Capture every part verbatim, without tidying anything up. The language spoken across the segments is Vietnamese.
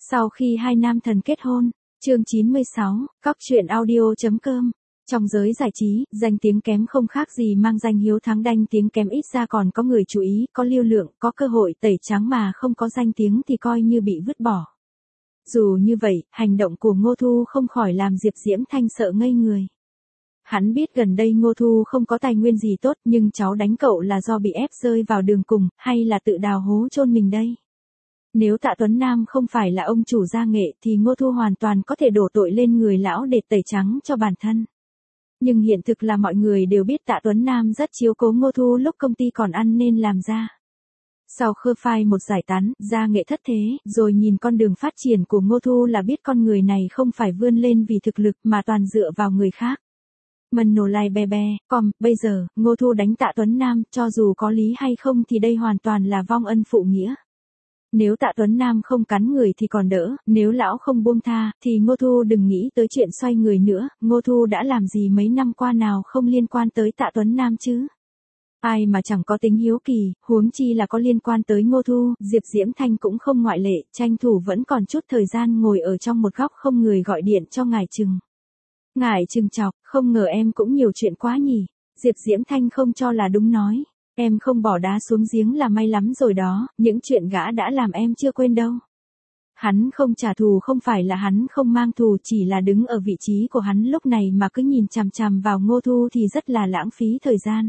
Sau khi hai nam thần kết hôn, chương chín mươi sáu, cóc truyện audio.com. Trong giới giải trí, danh tiếng kém không khác gì mang danh hiếu thắng đanh tiếng kém ít ra còn có người chú ý, có lưu lượng, có cơ hội tẩy trắng mà không có danh tiếng thì coi như bị vứt bỏ. Dù như vậy, hành động của Ngô Thu không khỏi làm Diệp Diễm Thanh sợ ngây người. Hắn biết gần đây Ngô Thu không có tài nguyên gì tốt nhưng cháu đánh cậu là do bị ép rơi vào đường cùng, hay là tự đào hố chôn mình đây? Nếu Tạ Tuấn Nam không phải là ông chủ gia nghệ thì Ngô Thu hoàn toàn có thể đổ tội lên người lão để tẩy trắng cho bản thân. Nhưng hiện thực là mọi người đều biết Tạ Tuấn Nam rất chiếu cố Ngô Thu lúc công ty còn ăn nên làm ra. Sau khơ phai một giải tán, gia nghệ thất thế, rồi nhìn con đường phát triển của Ngô Thu là biết con người này không phải vươn lên vì thực lực mà toàn dựa vào người khác. Mần nổ lai be be, còn, bây giờ, Ngô Thu đánh Tạ Tuấn Nam, cho dù có lý hay không thì đây hoàn toàn là vong ân phụ nghĩa. Nếu Tạ Tuấn Nam không cắn người thì còn đỡ, nếu lão không buông tha, thì Ngô Thu đừng nghĩ tới chuyện xoay người nữa, Ngô Thu đã làm gì mấy năm qua nào không liên quan tới Tạ Tuấn Nam chứ? Ai mà chẳng có tính hiếu kỳ, huống chi là có liên quan tới Ngô Thu, Diệp Diễm Thanh cũng không ngoại lệ, tranh thủ vẫn còn chút thời gian ngồi ở trong một góc không người gọi điện cho ngài Trừng. Ngài Trừng chọc, không ngờ em cũng nhiều chuyện quá nhỉ, Diệp Diễm Thanh không cho là đúng nói. Em không bỏ đá xuống giếng là may lắm rồi đó, những chuyện gã đã làm em chưa quên đâu. Hắn không trả thù không phải là hắn không mang thù, chỉ là đứng ở vị trí của hắn lúc này mà cứ nhìn chằm chằm vào Ngô Thu thì rất là lãng phí thời gian.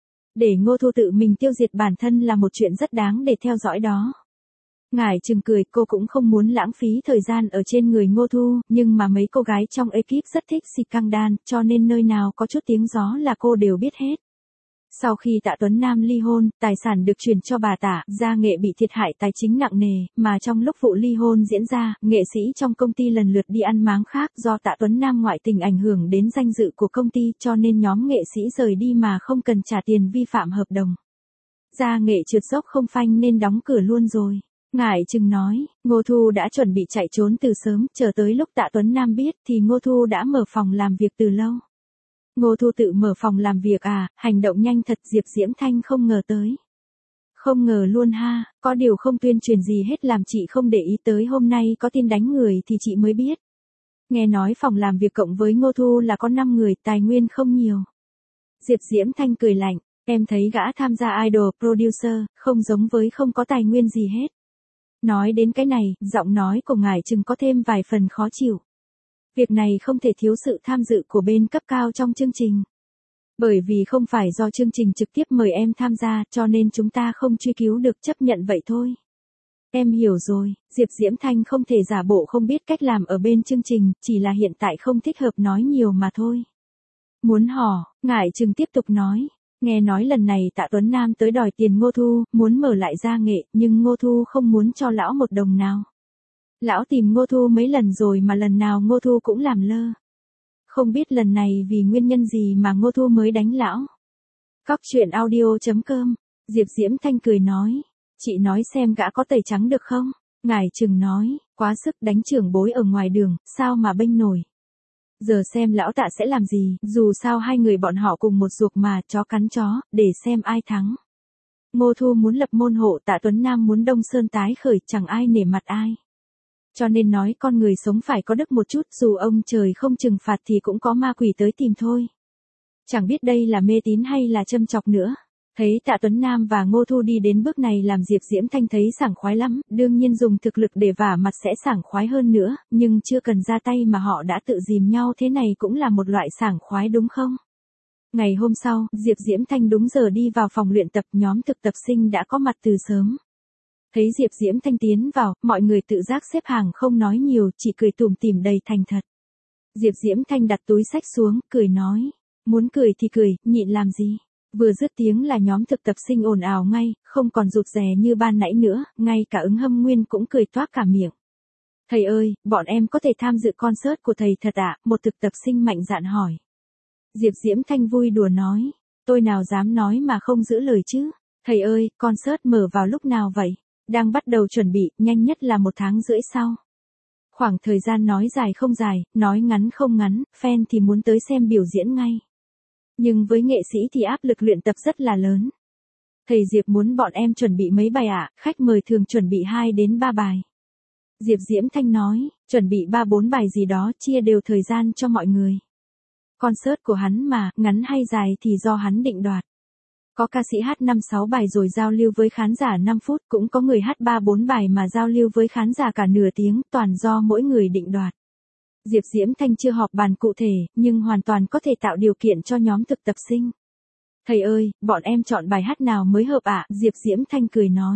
Để Ngô Thu tự mình tiêu diệt bản thân là một chuyện rất đáng để theo dõi đó. Ngải Trừng cười, cô cũng không muốn lãng phí thời gian ở trên người Ngô Thu, nhưng mà mấy cô gái trong ekip rất thích xịt căng đan, cho nên nơi nào có chút tiếng gió là cô đều biết hết. Sau khi Tạ Tuấn Nam ly hôn, tài sản được chuyển cho bà Tạ, gia nghệ bị thiệt hại tài chính nặng nề, mà trong lúc vụ ly hôn diễn ra, nghệ sĩ trong công ty lần lượt đi ăn máng khác do Tạ Tuấn Nam ngoại tình ảnh hưởng đến danh dự của công ty cho nên nhóm nghệ sĩ rời đi mà không cần trả tiền vi phạm hợp đồng. Gia nghệ trượt dốc không phanh nên đóng cửa luôn rồi. Ngải Trừng nói, Ngô Thu đã chuẩn bị chạy trốn từ sớm, chờ tới lúc Tạ Tuấn Nam biết thì Ngô Thu đã mở phòng làm việc từ lâu. Ngô Thu tự mở phòng làm việc à, hành động nhanh thật, Diệp Diễm Thanh không ngờ tới. Không ngờ luôn ha, có điều không tuyên truyền gì hết làm chị không để ý tới hôm nay có tin đánh người thì chị mới biết. Nghe nói phòng làm việc cộng với Ngô Thu là có năm người, tài nguyên không nhiều. Diệp Diễm Thanh cười lạnh, em thấy gã tham gia idol producer, không giống với không có tài nguyên gì hết. Nói đến cái này, giọng nói của Ngải Trừng có thêm vài phần khó chịu. Việc này không thể thiếu sự tham dự của bên cấp cao trong chương trình. Bởi vì không phải do chương trình trực tiếp mời em tham gia cho nên chúng ta không truy cứu được, chấp nhận vậy thôi. Em hiểu rồi, Diệp Diễm Thanh không thể giả bộ không biết cách làm ở bên chương trình, chỉ là hiện tại không thích hợp nói nhiều mà thôi. Muốn hò, Ngải Trừng tiếp tục nói. Nghe nói lần này Tạ Tuấn Nam tới đòi tiền Ngô Thu, muốn mở lại gia nghệ, nhưng Ngô Thu không muốn cho lão một đồng nào. Lão tìm Ngô Thu mấy lần rồi mà lần nào Ngô Thu cũng làm lơ. Không biết lần này vì nguyên nhân gì mà Ngô Thu mới đánh lão. Cóc truyện audio.com, Diệp Diễm Thanh cười nói. Chị nói xem gã có tẩy trắng được không? Ngải Trừng nói, quá sức, đánh trưởng bối ở ngoài đường, sao mà bênh nổi. Giờ xem lão Tạ sẽ làm gì, dù sao hai người bọn họ cùng một ruột mà, chó cắn chó, để xem ai thắng. Ngô Thu muốn lập môn hộ, Tạ Tuấn Nam muốn Đông Sơn tái khởi, chẳng ai nể mặt ai. Cho nên nói con người sống phải có đức một chút, dù ông trời không trừng phạt thì cũng có ma quỷ tới tìm thôi. Chẳng biết đây là mê tín hay là châm chọc nữa. Thấy Tạ Tuấn Nam và Ngô Thu đi đến bước này làm Diệp Diễm Thanh thấy sảng khoái lắm, đương nhiên dùng thực lực để vả mặt sẽ sảng khoái hơn nữa, nhưng chưa cần ra tay mà họ đã tự dìm nhau thế này cũng là một loại sảng khoái đúng không? Ngày hôm sau, Diệp Diễm Thanh đúng giờ đi vào phòng luyện tập, nhóm thực tập sinh đã có mặt từ sớm. Thấy Diệp Diễm Thanh tiến vào, mọi người tự giác xếp hàng không nói nhiều, chỉ cười tủm tỉm đầy thành thật. Diệp Diễm Thanh đặt túi xách xuống, cười nói, muốn cười thì cười, nhịn làm gì. Vừa dứt tiếng là nhóm thực tập sinh ồn ào ngay, không còn rụt rè như ban nãy nữa, ngay cả Ứng Hâm Nguyên cũng cười toác cả miệng. Thầy ơi, bọn em có thể tham dự concert của thầy thật ạ? Một thực tập sinh mạnh dạn hỏi. Diệp Diễm Thanh vui đùa nói, tôi nào dám nói mà không giữ lời chứ. Thầy ơi, concert mở vào lúc nào vậy? Đang bắt đầu chuẩn bị, nhanh nhất là một tháng rưỡi sau. Khoảng thời gian nói dài không dài, nói ngắn không ngắn, fan thì muốn tới xem biểu diễn ngay. Nhưng với nghệ sĩ thì áp lực luyện tập rất là lớn. Thầy Diệp muốn bọn em chuẩn bị mấy bài ạ, à, khách mời thường chuẩn bị hai đến ba bài. Diệp Diễm Thanh nói, chuẩn bị ba bốn bài gì đó chia đều thời gian cho mọi người. Concert của hắn mà, ngắn hay dài thì do hắn định đoạt. Có ca sĩ hát năm sáu bài rồi giao lưu với khán giả năm phút, cũng có người hát ba bốn bài mà giao lưu với khán giả cả nửa tiếng, toàn do mỗi người định đoạt. Diệp Diễm Thanh chưa họp bàn cụ thể, nhưng hoàn toàn có thể tạo điều kiện cho nhóm thực tập sinh. Thầy ơi, bọn em chọn bài hát nào mới hợp ạ? Diệp Diễm Thanh cười nói.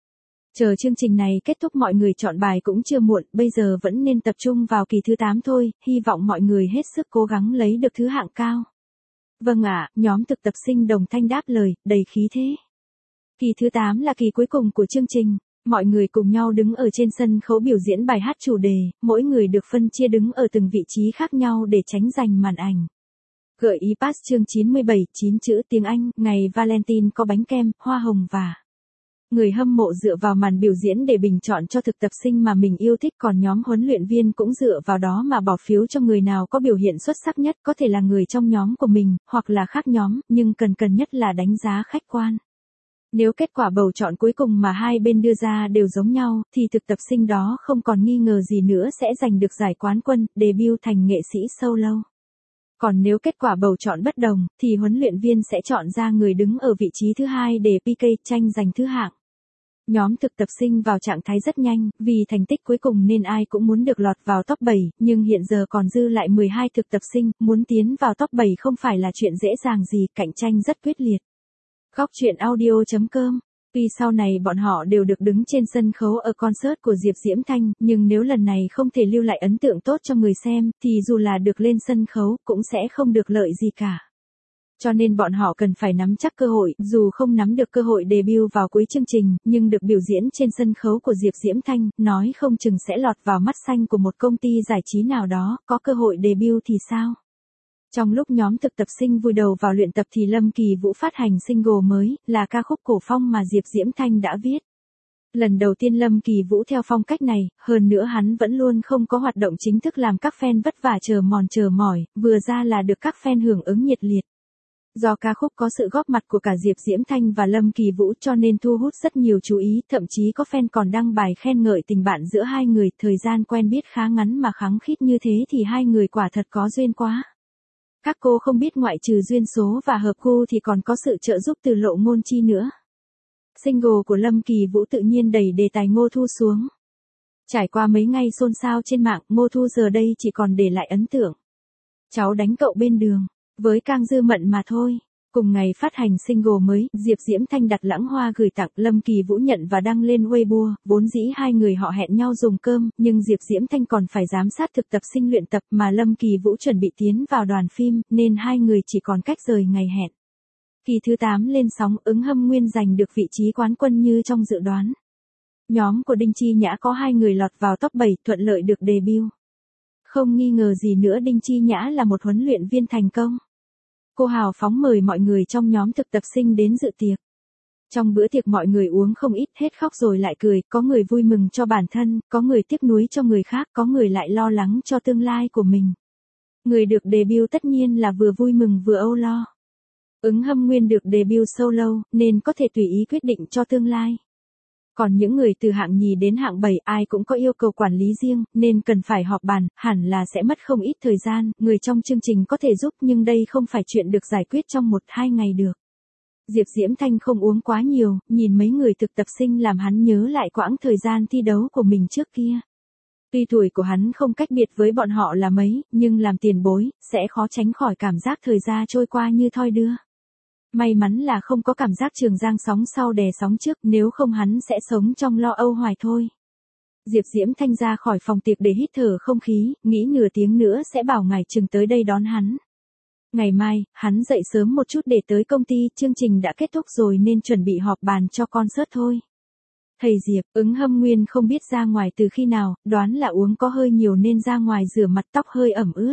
Chờ chương trình này kết thúc mọi người chọn bài cũng chưa muộn, bây giờ vẫn nên tập trung vào kỳ thứ tám thôi, hy vọng mọi người hết sức cố gắng lấy được thứ hạng cao. Vâng ạ, nhóm thực tập sinh đồng thanh đáp lời, đầy khí thế. Kỳ thứ tám là kỳ cuối cùng của chương trình, mọi người cùng nhau đứng ở trên sân khấu biểu diễn bài hát chủ đề, mỗi người được phân chia đứng ở từng vị trí khác nhau để tránh giành màn ảnh. Gợi ý pass chương chín mươi bảy, chín chữ tiếng Anh, ngày Valentine có bánh kem, hoa hồng và... Người hâm mộ dựa vào màn biểu diễn để bình chọn cho thực tập sinh mà mình yêu thích, còn nhóm huấn luyện viên cũng dựa vào đó mà bỏ phiếu cho người nào có biểu hiện xuất sắc nhất, có thể là người trong nhóm của mình, hoặc là khác nhóm, nhưng cần cần nhất là đánh giá khách quan. Nếu kết quả bầu chọn cuối cùng mà hai bên đưa ra đều giống nhau, thì thực tập sinh đó không còn nghi ngờ gì nữa sẽ giành được giải quán quân, debut thành nghệ sĩ solo. Còn nếu kết quả bầu chọn bất đồng, thì huấn luyện viên sẽ chọn ra người đứng ở vị trí thứ hai để pê ca tranh giành thứ hạng. Nhóm thực tập sinh vào trạng thái rất nhanh, vì thành tích cuối cùng nên ai cũng muốn được lọt vào top bảy, nhưng hiện giờ còn dư lại mười hai thực tập sinh, muốn tiến vào top bảy không phải là chuyện dễ dàng gì, cạnh tranh rất quyết liệt. Góc truyện audio chấm com. Tuy sau này bọn họ đều được đứng trên sân khấu ở concert của Diệp Diễm Thanh, nhưng nếu lần này không thể lưu lại ấn tượng tốt cho người xem, thì dù là được lên sân khấu, cũng sẽ không được lợi gì cả. Cho nên bọn họ cần phải nắm chắc cơ hội, dù không nắm được cơ hội debut vào cuối chương trình, nhưng được biểu diễn trên sân khấu của Diệp Diễm Thanh, nói không chừng sẽ lọt vào mắt xanh của một công ty giải trí nào đó, có cơ hội debut thì sao? Trong lúc nhóm thực tập sinh vùi đầu vào luyện tập thì Lâm Kỳ Vũ phát hành single mới, là ca khúc cổ phong mà Diệp Diễm Thanh đã viết. Lần đầu tiên Lâm Kỳ Vũ theo phong cách này, hơn nữa hắn vẫn luôn không có hoạt động chính thức làm các fan vất vả chờ mòn chờ mỏi, vừa ra là được các fan hưởng ứng nhiệt liệt. Do ca khúc có sự góp mặt của cả Diệp Diễm Thanh và Lâm Kỳ Vũ cho nên thu hút rất nhiều chú ý, thậm chí có fan còn đăng bài khen ngợi tình bạn giữa hai người, thời gian quen biết khá ngắn mà khăng khít như thế thì hai người quả thật có duyên quá. Các cô không biết ngoại trừ duyên số và hợp gu thì còn có sự trợ giúp từ Lộ Ngôn Chi nữa. Single của Lâm Kỳ Vũ tự nhiên đẩy đề tài Ngô Thu xuống. Trải qua mấy ngày xôn xao trên mạng, Ngô Thu giờ đây chỉ còn để lại ấn tượng. Cháu đánh cậu bên đường, với Cang Dư Mận mà thôi. Cùng ngày phát hành single mới, Diệp Diễm Thanh đặt lãng hoa gửi tặng, Lâm Kỳ Vũ nhận và đăng lên Weibo, vốn dĩ hai người họ hẹn nhau dùng cơm, nhưng Diệp Diễm Thanh còn phải giám sát thực tập sinh luyện tập mà Lâm Kỳ Vũ chuẩn bị tiến vào đoàn phim, nên hai người chỉ còn cách rời ngày hẹn. Kỳ thứ tám lên sóng, Ứng Hâm Nguyên giành được vị trí quán quân như trong dự đoán. Nhóm của Đinh Chi Nhã có hai người lọt vào top bảy, thuận lợi được debut. Không nghi ngờ gì nữa, Đinh Chi Nhã là một huấn luyện viên thành công. Cô hào phóng mời mọi người trong nhóm thực tập sinh đến dự tiệc. Trong bữa tiệc mọi người uống không ít, hết khóc rồi lại cười, có người vui mừng cho bản thân, có người tiếc nuối cho người khác, có người lại lo lắng cho tương lai của mình. Người được debut tất nhiên là vừa vui mừng vừa âu lo. Ứng Hâm Nguyên được debut solo, nên có thể tùy ý quyết định cho tương lai. Còn những người từ hạng nhì đến hạng bảy ai cũng có yêu cầu quản lý riêng, nên cần phải họp bàn, hẳn là sẽ mất không ít thời gian, người trong chương trình có thể giúp nhưng đây không phải chuyện được giải quyết trong một hai ngày được. Diệp Diễm Thanh không uống quá nhiều, nhìn mấy người thực tập sinh làm hắn nhớ lại quãng thời gian thi đấu của mình trước kia. Tuy tuổi của hắn không cách biệt với bọn họ là mấy, nhưng làm tiền bối, sẽ khó tránh khỏi cảm giác thời gian trôi qua như thoi đưa. May mắn là không có cảm giác Trường Giang sóng sau đè sóng trước, nếu không hắn sẽ sống trong lo âu hoài thôi. Diệp Diễm Thanh ra khỏi phòng tiệc để hít thở không khí, nghĩ nửa tiếng nữa sẽ bảo ngài Trừng tới đây đón hắn. Ngày mai, hắn dậy sớm một chút để tới công ty, chương trình đã kết thúc rồi nên chuẩn bị họp bàn cho concert thôi. Thầy Diệp, Ứng Hâm Nguyên không biết ra ngoài từ khi nào, đoán là uống có hơi nhiều nên ra ngoài rửa mặt, tóc hơi ẩm ướt.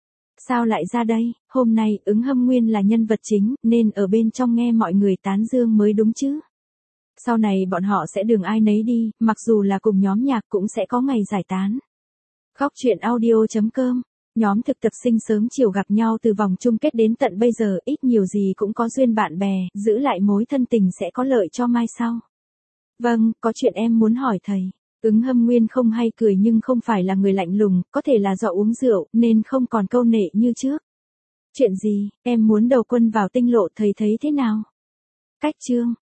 Sao lại ra đây, hôm nay Ứng Hâm Nguyên là nhân vật chính, nên ở bên trong nghe mọi người tán dương mới đúng chứ. Sau này bọn họ sẽ đường ai nấy đi, mặc dù là cùng nhóm nhạc cũng sẽ có ngày giải tán. Góc truyện audio chấm com. Nhóm thực tập sinh sớm chiều gặp nhau từ vòng chung kết đến tận bây giờ, ít nhiều gì cũng có duyên bạn bè, giữ lại mối thân tình sẽ có lợi cho mai sau. Vâng, có chuyện em muốn hỏi thầy. Ứng Hâm Nguyên không hay cười nhưng không phải là người lạnh lùng, có thể là do uống rượu, nên không còn câu nệ như trước. Chuyện gì, em muốn đầu quân vào tinh lộ thầy thấy thế nào? Cách chương